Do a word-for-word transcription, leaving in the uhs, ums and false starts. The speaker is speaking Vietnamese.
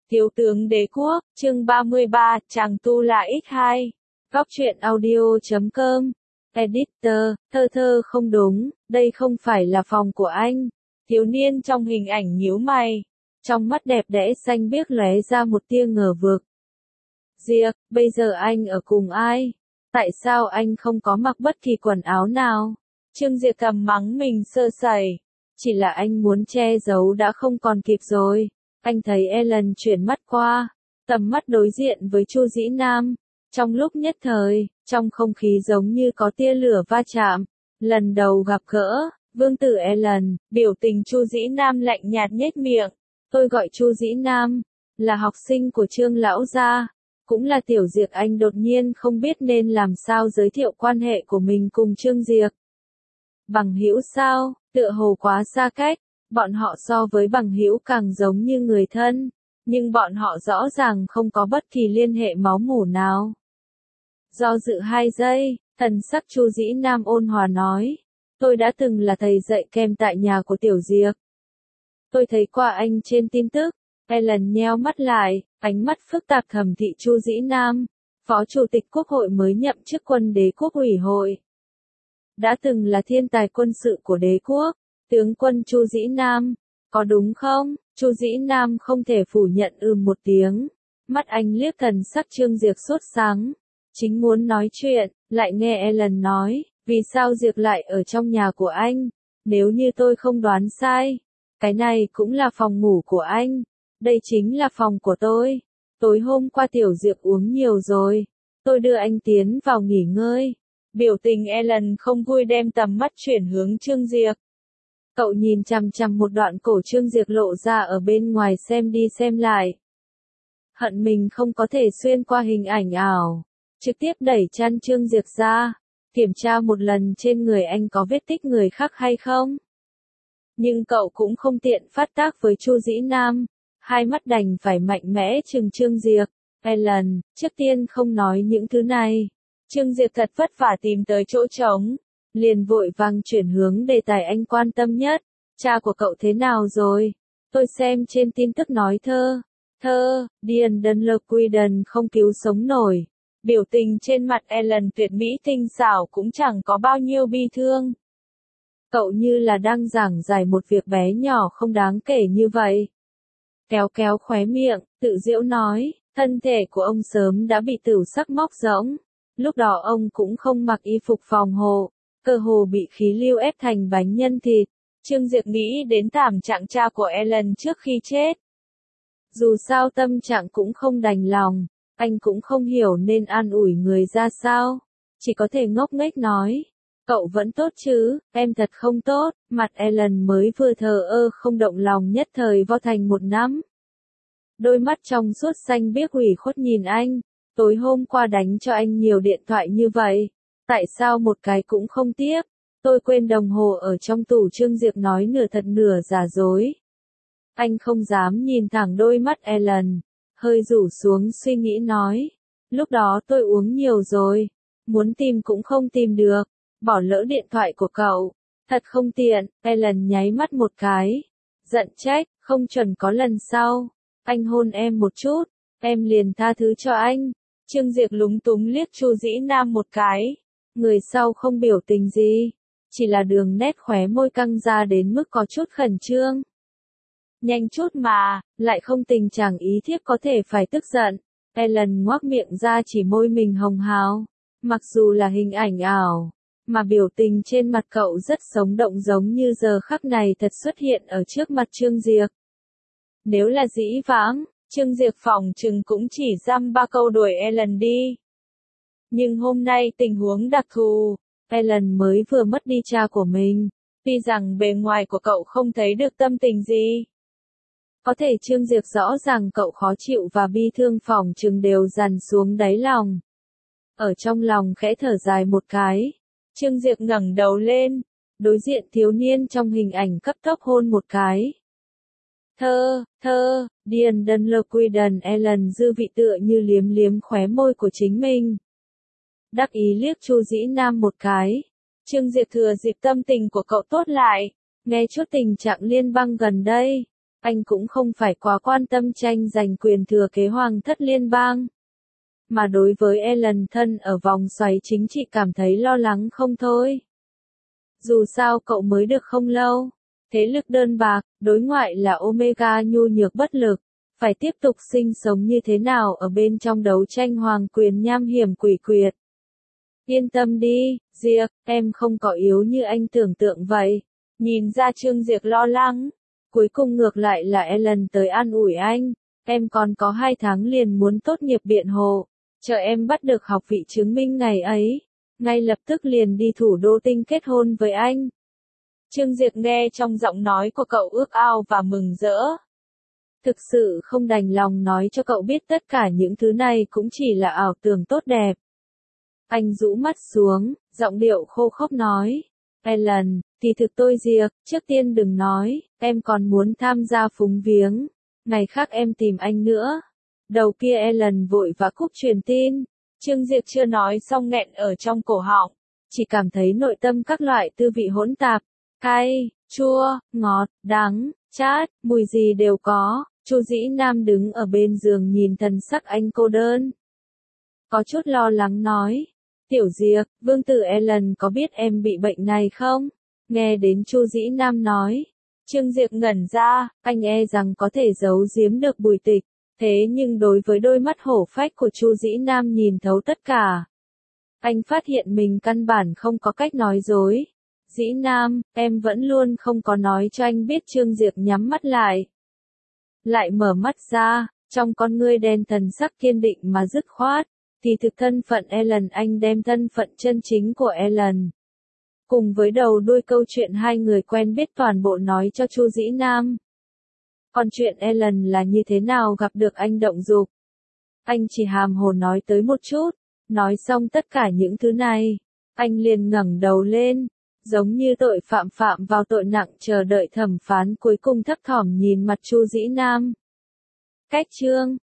Thiếu tướng đế quốc, chương ba mươi ba, chàng tu là x hai. Góc truyện audio chấm com. Editor, thơ thơ không đúng, đây không phải là phòng của anh. Thiếu niên trong hình ảnh nhíu mày. Trong mắt đẹp đẽ xanh biếc lóe ra một tia ngờ vực. Diệp, bây giờ anh ở cùng ai? Tại sao anh không có mặc bất kỳ quần áo nào? Trương Diệp thầm mắng mình sơ sẩy. Chỉ là anh muốn che giấu đã không còn kịp rồi. Anh thấy Ellen chuyển mắt qua, tầm mắt đối diện với Chu Dĩ Nam. Trong lúc nhất thời, trong không khí giống như có tia lửa va chạm. Lần đầu gặp gỡ, vương tử Ellen, biểu tình Chu Dĩ Nam lạnh nhạt nhếch miệng. Tôi gọi Chu Dĩ Nam, là học sinh của Trương lão gia, cũng là Tiểu Diệp. Anh đột nhiên không biết nên làm sao giới thiệu quan hệ của mình cùng Trương Diệp. Bằng hữu sao, tựa hồ quá xa cách. Bọn họ so với bằng hữu càng giống như người thân, nhưng bọn họ rõ ràng không có bất kỳ liên hệ máu mủ nào. Do dự hai giây, thần sắc Chu Dĩ Nam ôn hòa nói, tôi đã từng là thầy dạy kem tại nhà của Tiểu Diệp. Tôi thấy qua anh trên tin tức. Ellen nheo mắt lại, ánh mắt phức tạp thẩm thị Chu Dĩ Nam, phó chủ tịch quốc hội mới nhậm chức quân đế quốc ủy hội. Đã từng là thiên tài quân sự của đế quốc. Tướng quân Chu Dĩ Nam, có đúng không? Chu Dĩ Nam không thể phủ nhận ừm một tiếng. Mắt anh liếc thần sắc Trương Diệp sốt sáng. Chính muốn nói chuyện, lại nghe Ellen nói, vì sao Diệp lại ở trong nhà của anh? Nếu như tôi không đoán sai, cái này cũng là phòng ngủ của anh. Đây chính là phòng của tôi. Tối hôm qua Tiểu Diệp uống nhiều rồi. Tôi đưa anh tiến vào nghỉ ngơi. Biểu tình Ellen không vui đem tầm mắt chuyển hướng Trương Diệp. Cậu nhìn chằm chằm một đoạn cổ Trương Diệp lộ ra ở bên ngoài xem đi xem lại. Hận mình không có thể xuyên qua hình ảnh ảo. Trực tiếp đẩy chăn Trương Diệp ra. Kiểm tra một lần trên người anh có vết tích người khác hay không. Nhưng cậu cũng không tiện phát tác với Chu Dĩ Nam. Hai mắt đành phải mạnh mẽ trừng Trương Diệp. Ellen, trước tiên không nói những thứ này. Trương Diệp thật vất vả tìm tới chỗ trống. Liền vội vàng chuyển hướng đề tài anh quan tâm nhất. Cha của cậu thế nào rồi? Tôi xem trên tin tức nói thơ. Thơ, Điền Đần Lơ Quy Đần không cứu sống nổi. Biểu tình trên mặt Ellen tuyệt mỹ tinh xảo cũng chẳng có bao nhiêu bi thương. Cậu như là đang giảng giải một việc bé nhỏ không đáng kể như vậy. Kéo kéo khóe miệng, tự giễu nói, thân thể của ông sớm đã bị tửu sắc móc rỗng. Lúc đó ông cũng không mặc y phục phòng hộ. Cơ hồ bị khí lưu ép thành bánh nhân thịt. Trương Diệp nghĩ đến thảm trạng cha của Ellen trước khi chết. Dù sao tâm trạng cũng không đành lòng, anh cũng không hiểu nên an ủi người ra sao. Chỉ có thể ngốc nghếch nói, cậu vẫn tốt chứ, em thật không tốt. Mặt Ellen mới vừa thờ ơ không động lòng nhất thời vo thành một nắm. Đôi mắt trong suốt xanh biếc ủy khuất nhìn anh, tối hôm qua đánh cho anh nhiều điện thoại như vậy. Tại sao một cái cũng không tiếp? Tôi quên đồng hồ ở trong tủ. Trương Diệp nói nửa thật nửa giả dối. Anh không dám nhìn thẳng đôi mắt Ellen, hơi rủ xuống suy nghĩ nói. Lúc đó tôi uống nhiều rồi, muốn tìm cũng không tìm được, bỏ lỡ điện thoại của cậu. Thật không tiện. Ellen nháy mắt một cái, giận trách, không chuẩn có lần sau. Anh hôn em một chút, em liền tha thứ cho anh. Trương Diệp lúng túng liếc Chu Dĩ Nam một cái. Người sau không biểu tình gì, chỉ là đường nét khóe môi căng ra đến mức có chút khẩn trương. Nhanh chút mà, lại không tình trạng ý thiếp có thể phải tức giận. Ellen ngoác miệng ra chỉ môi mình hồng hào. Mặc dù là hình ảnh ảo, mà biểu tình trên mặt cậu rất sống động giống như giờ khắc này thật xuất hiện ở trước mặt Trương Diệp. Nếu là dĩ vãng, Trương Diệp phỏng chừng cũng chỉ dăm ba câu đuổi Ellen đi. Nhưng hôm nay tình huống đặc thù, Ellen mới vừa mất đi cha của mình, tuy rằng bề ngoài của cậu không thấy được tâm tình gì. Có thể Trương Diệp rõ ràng cậu khó chịu và bi thương phỏng chừng đều dằn xuống đáy lòng. Ở trong lòng khẽ thở dài một cái, Trương Diệp ngẩng đầu lên, đối diện thiếu niên trong hình ảnh cấp tốc hôn một cái. Thơ, thơ, Điền Đần Lơ Quy Đần. Ellen dư vị tựa như liếm liếm khóe môi của chính mình. Đắc ý liếc Chu Dĩ Nam một cái. Trương Diệp thừa dịp tâm tình của cậu tốt lại, nghe chút tình trạng liên bang gần đây. Anh cũng không phải quá quan tâm tranh giành quyền thừa kế hoàng thất liên bang. Mà đối với Ellen thân ở vòng xoáy chính trị cảm thấy lo lắng không thôi. Dù sao cậu mới được không lâu. Thế lực đơn bạc, đối ngoại là Omega nhu nhược bất lực. Phải tiếp tục sinh sống như thế nào ở bên trong đấu tranh hoàng quyền nham hiểm quỷ quyệt. Yên tâm đi, Diệc, em không có yếu như anh tưởng tượng vậy. Nhìn ra Trương Diệc lo lắng. Cuối cùng ngược lại là Ellen tới an ủi anh. Em còn có hai tháng liền muốn tốt nghiệp biện hộ. Chờ em bắt được học vị chứng minh ngày ấy. Ngay lập tức liền đi thủ đô tinh kết hôn với anh. Trương Diệc nghe trong giọng nói của cậu ước ao và mừng rỡ. Thực sự không đành lòng nói cho cậu biết tất cả những thứ này cũng chỉ là ảo tưởng tốt đẹp. Anh rũ mắt xuống, giọng điệu khô khốc nói. Ellen, thì thực tôi Diệc, trước tiên đừng nói, em còn muốn tham gia phúng viếng. Ngày khác em tìm anh nữa. Đầu kia Ellen vội và cúp truyền tin. Trương Diệc chưa nói xong nghẹn ở trong cổ họng. Chỉ cảm thấy nội tâm các loại tư vị hỗn tạp. Cay, chua, ngọt, đắng, chát, mùi gì đều có. Chu Dĩ Nam đứng ở bên giường nhìn thần sắc anh cô đơn. Có chút lo lắng nói. Tiểu Diệc, vương tử Ellen có biết em bị bệnh này không? Nghe đến Chu Dĩ Nam nói. Trương Diệc ngẩn ra, anh e rằng có thể giấu giếm được Bùi Tịch. Thế nhưng đối với đôi mắt hổ phách của Chu Dĩ Nam nhìn thấu tất cả. Anh phát hiện mình căn bản không có cách nói dối. Dĩ Nam, em vẫn luôn không có nói cho anh biết. Trương Diệc nhắm mắt lại. Lại mở mắt ra, trong con ngươi đen thần sắc kiên định mà dứt khoát. Thì thực thân phận Ellen anh đem thân phận chân chính của Ellen. Cùng với đầu đuôi câu chuyện hai người quen biết toàn bộ nói cho Chu Dĩ Nam. Còn chuyện Ellen là như thế nào gặp được anh động dục. Anh chỉ hàm hồ nói tới một chút. Nói xong tất cả những thứ này. Anh liền ngẩng đầu lên. Giống như tội phạm phạm vào tội nặng chờ đợi thẩm phán cuối cùng thấp thỏm nhìn mặt Chu Dĩ Nam. Cách chương